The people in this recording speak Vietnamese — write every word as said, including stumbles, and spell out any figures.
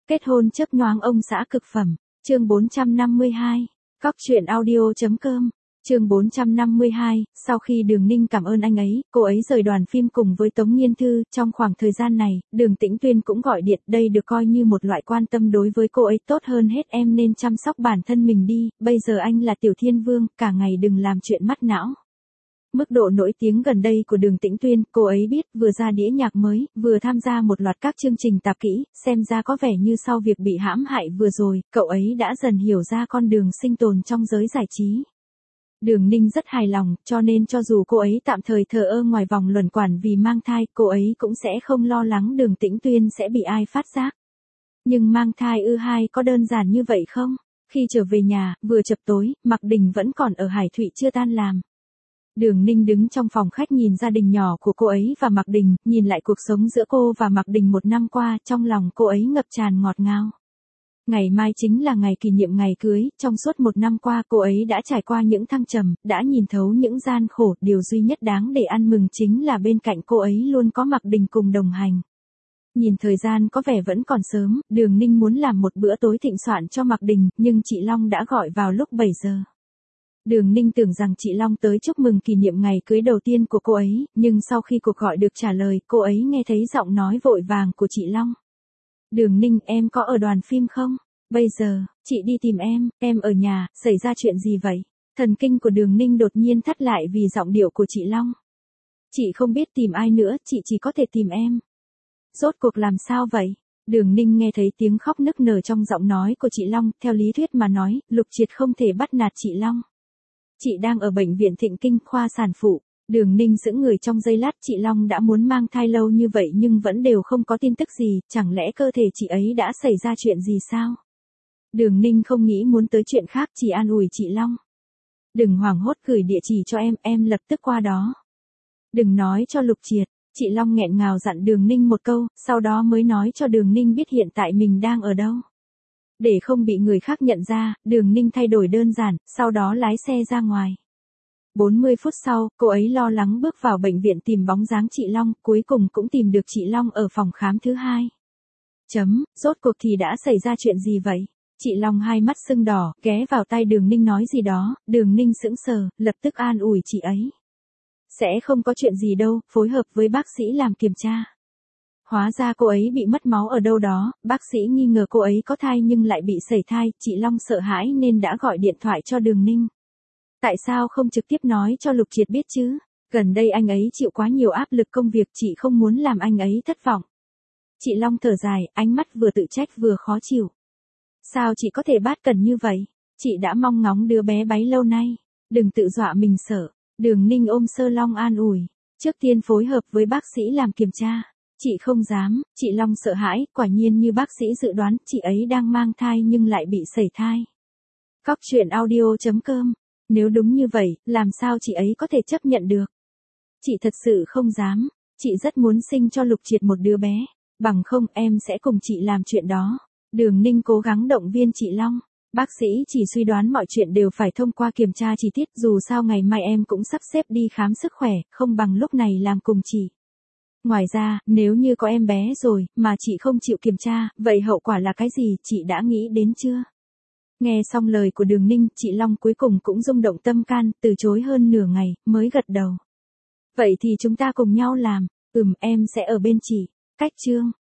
Kết hôn chớp nhoáng ông xã cực phẩm, chương bốn trăm năm mươi hai, cóc truyện audio.com, chương bốn trăm năm mươi hai, sau khi Đường Ninh cảm ơn anh ấy, cô ấy rời đoàn phim cùng với Tống Nghiên Thư, trong khoảng thời gian này, Đường Tĩnh Tuyên cũng gọi điện, đây được coi như một loại quan tâm đối với cô ấy, tốt hơn hết em nên chăm sóc bản thân mình đi, bây giờ anh là Tiểu Thiên Vương, cả ngày đừng làm chuyện mắt não. Mức độ nổi tiếng gần đây của Đường Tĩnh Tuyên, cô ấy biết, vừa ra đĩa nhạc mới, vừa tham gia một loạt các chương trình tạp kỹ, xem ra có vẻ như sau việc bị hãm hại vừa rồi, cậu ấy đã dần hiểu ra con đường sinh tồn trong giới giải trí. Đường Ninh rất hài lòng, cho nên cho dù cô ấy tạm thời thờ ơ ngoài vòng luẩn quẩn vì mang thai, cô ấy cũng sẽ không lo lắng Đường Tĩnh Tuyên sẽ bị ai phát giác. Nhưng mang thai ư hai có đơn giản như vậy không? Khi trở về nhà, vừa chập tối, Mạc Đình vẫn còn ở Hải Thụy chưa tan làm. Đường Ninh đứng trong phòng khách nhìn gia đình nhỏ của cô ấy và Mạc Đình, nhìn lại cuộc sống giữa cô và Mạc Đình một năm qua, trong lòng cô ấy ngập tràn ngọt ngào. Ngày mai chính là ngày kỷ niệm ngày cưới, trong suốt một năm qua cô ấy đã trải qua những thăng trầm, đã nhìn thấu những gian khổ, điều duy nhất đáng để ăn mừng chính là bên cạnh cô ấy luôn có Mạc Đình cùng đồng hành. Nhìn thời gian có vẻ vẫn còn sớm, Đường Ninh muốn làm một bữa tối thịnh soạn cho Mạc Đình, nhưng chị Long đã gọi vào lúc bảy giờ. Đường Ninh tưởng rằng chị Long tới chúc mừng kỷ niệm ngày cưới đầu tiên của cô ấy, nhưng sau khi cuộc gọi được trả lời, cô ấy nghe thấy giọng nói vội vàng của chị Long. Đường Ninh, em có ở đoàn phim không? Bây giờ, chị đi tìm em, em ở nhà, xảy ra chuyện gì vậy? Thần kinh của Đường Ninh đột nhiên thắt lại vì giọng điệu của chị Long. Chị không biết tìm ai nữa, chị chỉ có thể tìm em. Rốt cuộc làm sao vậy? Đường Ninh nghe thấy tiếng khóc nức nở trong giọng nói của chị Long, theo lý thuyết mà nói, Lục Triệt không thể bắt nạt chị Long. Chị đang ở bệnh viện Thịnh Kinh, khoa sản phụ. Đường Ninh sững người trong giây lát, chị Long đã muốn mang thai lâu như vậy nhưng vẫn đều không có tin tức gì, chẳng lẽ cơ thể chị ấy đã xảy ra chuyện gì sao? Đường Ninh không nghĩ muốn tới chuyện khác, chỉ an ủi chị Long. Đừng hoảng hốt, gửi địa chỉ cho em, em lập tức qua đó. Đừng nói cho Lục Triệt, chị Long nghẹn ngào dặn Đường Ninh một câu, sau đó mới nói cho Đường Ninh biết hiện tại mình đang ở đâu. Để không bị người khác nhận ra, Đường Ninh thay đổi đơn giản, sau đó lái xe ra ngoài. bốn mươi phút sau, cô ấy lo lắng bước vào bệnh viện tìm bóng dáng chị Long, cuối cùng cũng tìm được chị Long ở phòng khám thứ hai. Chấm, rốt cuộc thì đã xảy ra chuyện gì vậy? Chị Long hai mắt sưng đỏ, ghé vào tai Đường Ninh nói gì đó, Đường Ninh sững sờ, lập tức an ủi chị ấy. Sẽ không có chuyện gì đâu, phối hợp với bác sĩ làm kiểm tra. Hóa ra cô ấy bị mất máu ở đâu đó, bác sĩ nghi ngờ cô ấy có thai nhưng lại bị sẩy thai, chị Long sợ hãi nên đã gọi điện thoại cho Đường Ninh. Tại sao không trực tiếp nói cho Lục Triệt biết chứ? Gần đây anh ấy chịu quá nhiều áp lực công việc, chị không muốn làm anh ấy thất vọng. Chị Long thở dài, ánh mắt vừa tự trách vừa khó chịu. Sao chị có thể bát cần như vậy? Chị đã mong ngóng đứa bé bấy lâu nay. Đừng tự dọa mình sợ. Đường Ninh ôm Sơ Long an ủi. Trước tiên phối hợp với bác sĩ làm kiểm tra. Chị không dám, chị Long sợ hãi, quả nhiên như bác sĩ dự đoán, chị ấy đang mang thai nhưng lại bị sẩy thai. Cóc truyện audio.com. Nếu đúng như vậy, làm sao chị ấy có thể chấp nhận được? Chị thật sự không dám, chị rất muốn sinh cho Lục Triệt một đứa bé, bằng không em sẽ cùng chị làm chuyện đó. Đường Ninh cố gắng động viên chị Long. Bác sĩ chỉ suy đoán mọi chuyện đều phải thông qua kiểm tra chi tiết, dù sao ngày mai em cũng sắp xếp đi khám sức khỏe, không bằng lúc này làm cùng chị. Ngoài ra, nếu như có em bé rồi, mà chị không chịu kiểm tra, vậy hậu quả là cái gì, chị đã nghĩ đến chưa? Nghe xong lời của Đường Ninh, chị Long cuối cùng cũng rung động tâm can, từ chối hơn nửa ngày, mới gật đầu. Vậy thì chúng ta cùng nhau làm, ừm em sẽ ở bên chị. Cách chương.